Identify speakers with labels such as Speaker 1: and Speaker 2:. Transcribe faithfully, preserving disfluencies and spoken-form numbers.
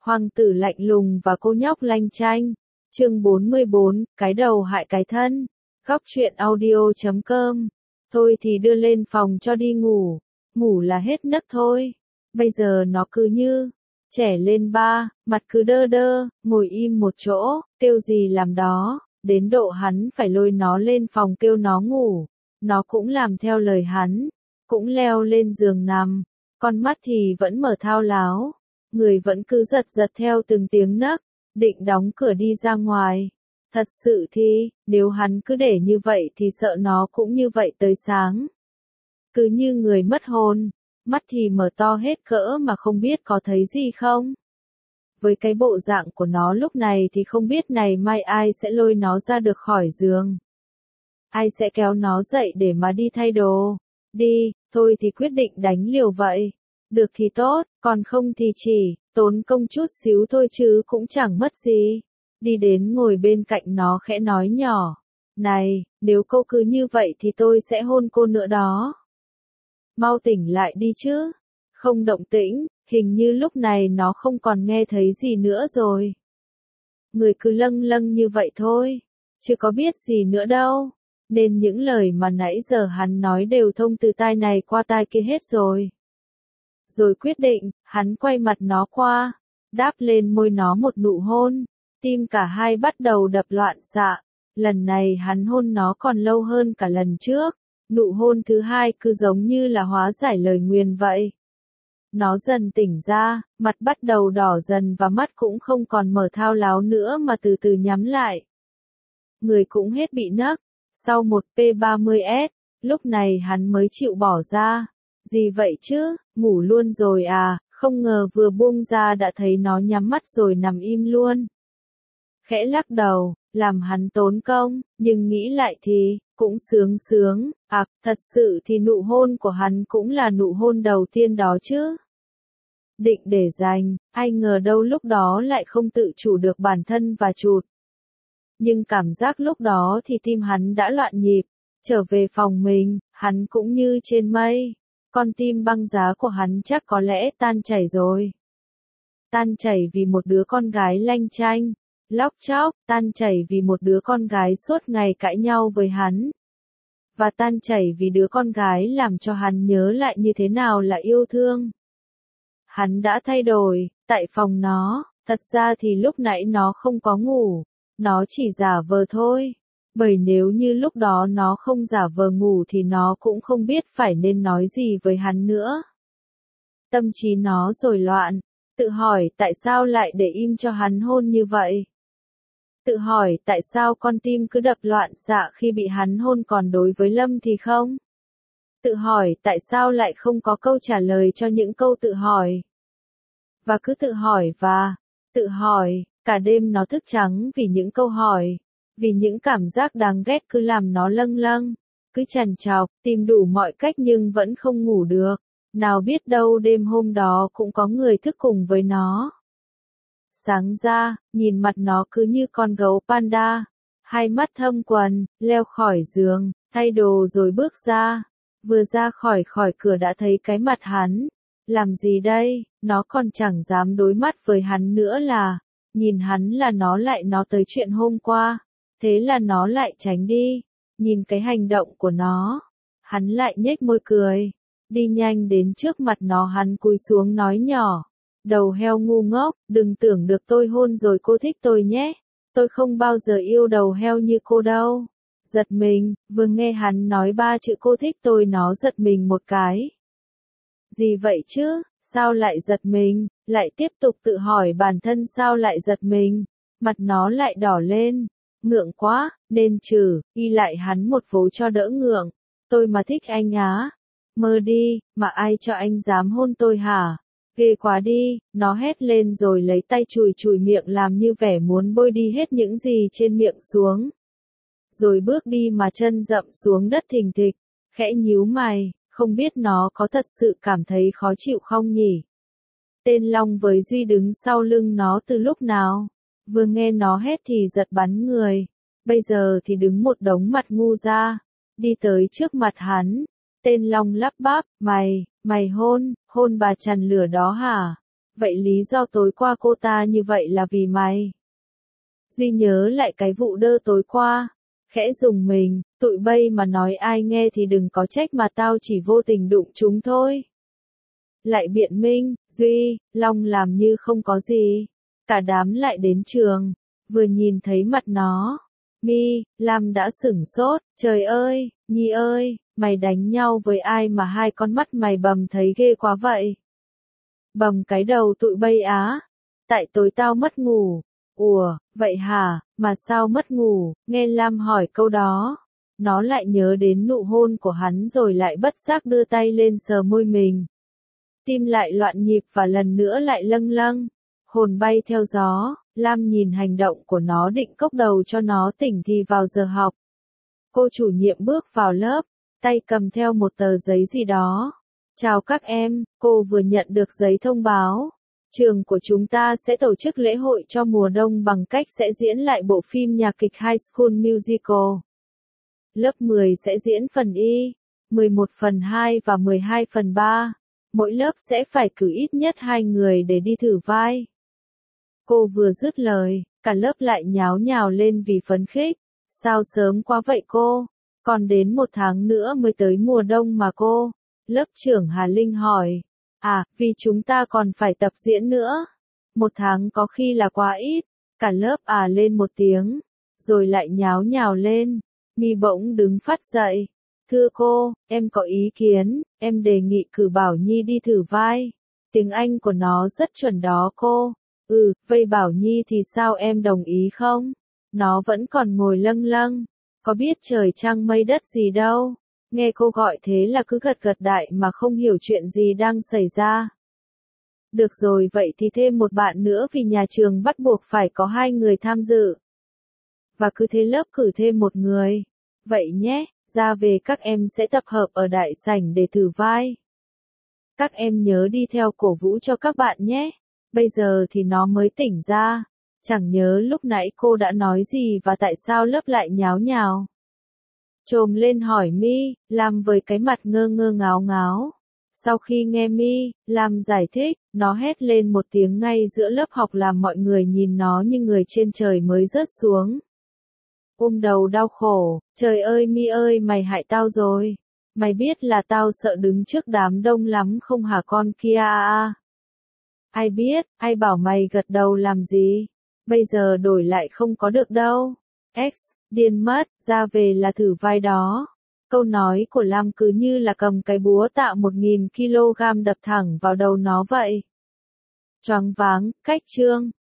Speaker 1: Hoàng tử lạnh lùng và cô nhóc lanh chanh. Chương bốn mươi bốn, cái đầu hại cái thân. Góc truyện audio chấm com. Thôi thì đưa lên phòng cho đi ngủ. Ngủ là hết nấc thôi. Bây giờ nó cứ như trẻ lên ba, mặt cứ đơ đơ, ngồi im một chỗ, kêu gì làm đó, đến độ hắn phải lôi nó lên phòng kêu nó ngủ. Nó cũng làm theo lời hắn, cũng leo lên giường nằm, con mắt thì vẫn mở thao láo, người vẫn cứ giật giật theo từng tiếng nấc, định đóng cửa đi ra ngoài. Thật sự thì, nếu hắn cứ để như vậy thì sợ nó cũng như vậy tới sáng. Cứ như người mất hồn, mắt thì mở to hết cỡ mà không biết có thấy gì không. Với cái bộ dạng của nó lúc này thì không biết này mai ai sẽ lôi nó ra được khỏi giường. Ai sẽ kéo nó dậy để mà đi thay đồ. Đi, thôi thì quyết định đánh liều vậy. Được thì tốt, còn không thì chỉ, tốn công chút xíu thôi chứ cũng chẳng mất gì. Đi đến ngồi bên cạnh nó khẽ nói nhỏ. Này, nếu cô cứ như vậy thì tôi sẽ hôn cô nữa đó. Mau tỉnh lại đi chứ. Không động tĩnh, hình như lúc này nó không còn nghe thấy gì nữa rồi. Người cứ lâng lâng như vậy thôi, chứ có biết gì nữa đâu. Nên những lời mà nãy giờ hắn nói đều thông từ tai này qua tai kia hết rồi. Rồi quyết định, hắn quay mặt nó qua, đáp lên môi nó một nụ hôn, tim cả hai bắt đầu đập loạn xạ. Lần này hắn hôn nó còn lâu hơn cả lần trước, nụ hôn thứ hai cứ giống như là hóa giải lời nguyền vậy. Nó dần tỉnh ra, mặt bắt đầu đỏ dần và mắt cũng không còn mở thao láo nữa mà từ từ nhắm lại. Người cũng hết bị nấc. Sau một P ba mươi S, lúc này hắn mới chịu bỏ ra. Gì vậy chứ, ngủ luôn rồi à, không ngờ vừa buông ra đã thấy nó nhắm mắt rồi nằm im luôn. Khẽ lắc đầu, làm hắn tốn công, nhưng nghĩ lại thì, cũng sướng sướng, à, thật sự thì nụ hôn của hắn cũng là nụ hôn đầu tiên đó chứ. Định để dành, ai ngờ đâu lúc đó lại không tự chủ được bản thân và chụt. Nhưng cảm giác lúc đó thì tim hắn đã loạn nhịp, trở về phòng mình, hắn cũng như trên mây, con tim băng giá của hắn chắc có lẽ tan chảy rồi. Tan chảy vì một đứa con gái lanh chanh, lóc chóc, tan chảy vì một đứa con gái suốt ngày cãi nhau với hắn. Và tan chảy vì đứa con gái làm cho hắn nhớ lại như thế nào là yêu thương. Hắn đã thay đổi, tại phòng nó, thật ra thì lúc nãy nó không có ngủ. Nó chỉ giả vờ thôi, bởi nếu như lúc đó nó không giả vờ ngủ thì nó cũng không biết phải nên nói gì với hắn nữa. Tâm trí nó rối loạn, tự hỏi tại sao lại để im cho hắn hôn như vậy. Tự hỏi tại sao con tim cứ đập loạn xạ khi bị hắn hôn còn đối với Lâm thì không. Tự hỏi tại sao lại không có câu trả lời cho những câu tự hỏi. Và cứ tự hỏi và tự hỏi. Cả đêm nó thức trắng vì những câu hỏi, vì những cảm giác đáng ghét cứ làm nó lâng lâng, cứ trằn trọc, tìm đủ mọi cách nhưng vẫn không ngủ được. Nào biết đâu đêm hôm đó cũng có người thức cùng với nó. Sáng ra, nhìn mặt nó cứ như con gấu panda, hai mắt thâm quầng, leo khỏi giường, thay đồ rồi bước ra. Vừa ra khỏi khỏi cửa đã thấy cái mặt hắn. Làm gì đây, nó còn chẳng dám đối mắt với hắn nữa là. Nhìn hắn là nó lại nói tới chuyện hôm qua, thế là nó lại tránh đi. Nhìn cái hành động của nó, hắn lại nhếch môi cười, đi nhanh đến trước mặt nó hắn cúi xuống nói nhỏ, đầu heo ngu ngốc, đừng tưởng được tôi hôn rồi cô thích tôi nhé, tôi không bao giờ yêu đầu heo như cô đâu. Giật mình, vừa nghe hắn nói ba chữ cô thích tôi nó giật mình một cái. Gì vậy chứ? Sao lại giật mình, lại tiếp tục tự hỏi bản thân sao lại giật mình, mặt nó lại đỏ lên, ngượng quá, nên trừ, y lại hắn một vố cho đỡ ngượng, tôi mà thích anh á, mơ đi, mà ai cho anh dám hôn tôi hả, ghê quá đi, nó hét lên rồi lấy tay chùi chùi miệng làm như vẻ muốn bôi đi hết những gì trên miệng xuống. Rồi bước đi mà chân dậm xuống đất thình thịch, khẽ nhíu mày. Không biết nó có thật sự cảm thấy khó chịu không nhỉ? Tên Long với Duy đứng sau lưng nó từ lúc nào? Vừa nghe nó hét thì giật bắn người. Bây giờ thì đứng một đống mặt ngu ra. Đi tới trước mặt hắn. Tên Long lắp bắp, mày, mày hôn, hôn bà chằn lửa đó hả? vậy lý do tối qua cô ta như vậy là vì mày. Duy nhớ lại cái vụ đơ tối qua, khẽ dùng mình, tụi bay mà nói ai nghe thì đừng có trách mà tao chỉ vô tình đụng chúng thôi. Lại biện minh, Duy, Long làm như không có gì. Cả đám lại đến trường, vừa nhìn thấy mặt nó. Mi, Lam đã sửng sốt, trời ơi, Nhi ơi, mày đánh nhau với ai mà hai con mắt mày bầm thấy ghê quá vậy? Bầm cái đầu tụi bay á. Tại tối tao mất ngủ. Ủa, vậy hả, mà sao mất ngủ, nghe Lam hỏi câu đó. Nó lại nhớ đến nụ hôn của hắn rồi lại bất giác đưa tay lên sờ môi mình. Tim lại loạn nhịp và lần nữa lại lâng lâng. Hồn bay theo gió, Lam nhìn hành động của nó định cốc đầu cho nó tỉnh thì vào giờ học. Cô chủ nhiệm bước vào lớp, tay cầm theo một tờ giấy gì đó. Chào các em, cô vừa nhận được giấy thông báo. Trường của chúng ta sẽ tổ chức lễ hội cho mùa đông bằng cách sẽ diễn lại bộ phim nhạc kịch High School Musical. Lớp mười sẽ diễn phần Y, mười một phần hai và mười hai phần ba. Mỗi lớp sẽ phải cử ít nhất hai người để đi thử vai. Cô vừa dứt lời, cả lớp lại nháo nhào lên vì phấn khích. Sao sớm quá vậy cô? Còn đến một tháng nữa mới tới mùa đông mà cô. Lớp trưởng Hà Linh hỏi. À, vì chúng ta còn phải tập diễn nữa. Một tháng có khi là quá ít. Cả lớp à lên một tiếng. Rồi lại nháo nhào lên. Mi bỗng đứng phắt dậy. Thưa cô, em có ý kiến, em đề nghị cử Bảo Nhi đi thử vai. Tiếng Anh của nó rất chuẩn đó cô. Ừ, vậy Bảo Nhi thì sao em đồng ý không? Nó vẫn còn ngồi lâng lâng. Có biết trời trăng mây đất gì đâu. Nghe cô gọi thế là cứ gật gật đại mà không hiểu chuyện gì đang xảy ra. Được rồi vậy thì thêm một bạn nữa vì nhà trường bắt buộc phải có hai người tham dự. Và cứ thế lớp cử thêm một người. Vậy nhé, ra về các em sẽ tập hợp ở đại sảnh để thử vai. Các em nhớ đi theo cổ vũ cho các bạn nhé. Bây giờ thì nó mới tỉnh ra. Chẳng nhớ lúc nãy cô đã nói gì và tại sao lớp lại nháo nhào. Trồm lên hỏi Mi, Lam với cái mặt ngơ ngơ ngáo ngáo. Sau khi nghe Mi, Lam giải thích, nó hét lên một tiếng ngay giữa lớp học làm mọi người nhìn nó như người trên trời mới rớt xuống. Ôm đầu đau khổ, trời ơi Mi ơi mày hại tao rồi. Mày biết là tao sợ đứng trước đám đông lắm không hả con kia à? Ai biết, ai bảo mày gật đầu làm gì? Bây giờ đổi lại không có được đâu. X, điên mất, ra về là thử vai đó. Câu nói của Lam cứ như là cầm cái búa tạ một nghìn ki lô gam đập thẳng vào đầu nó vậy. Choáng váng, cách chương.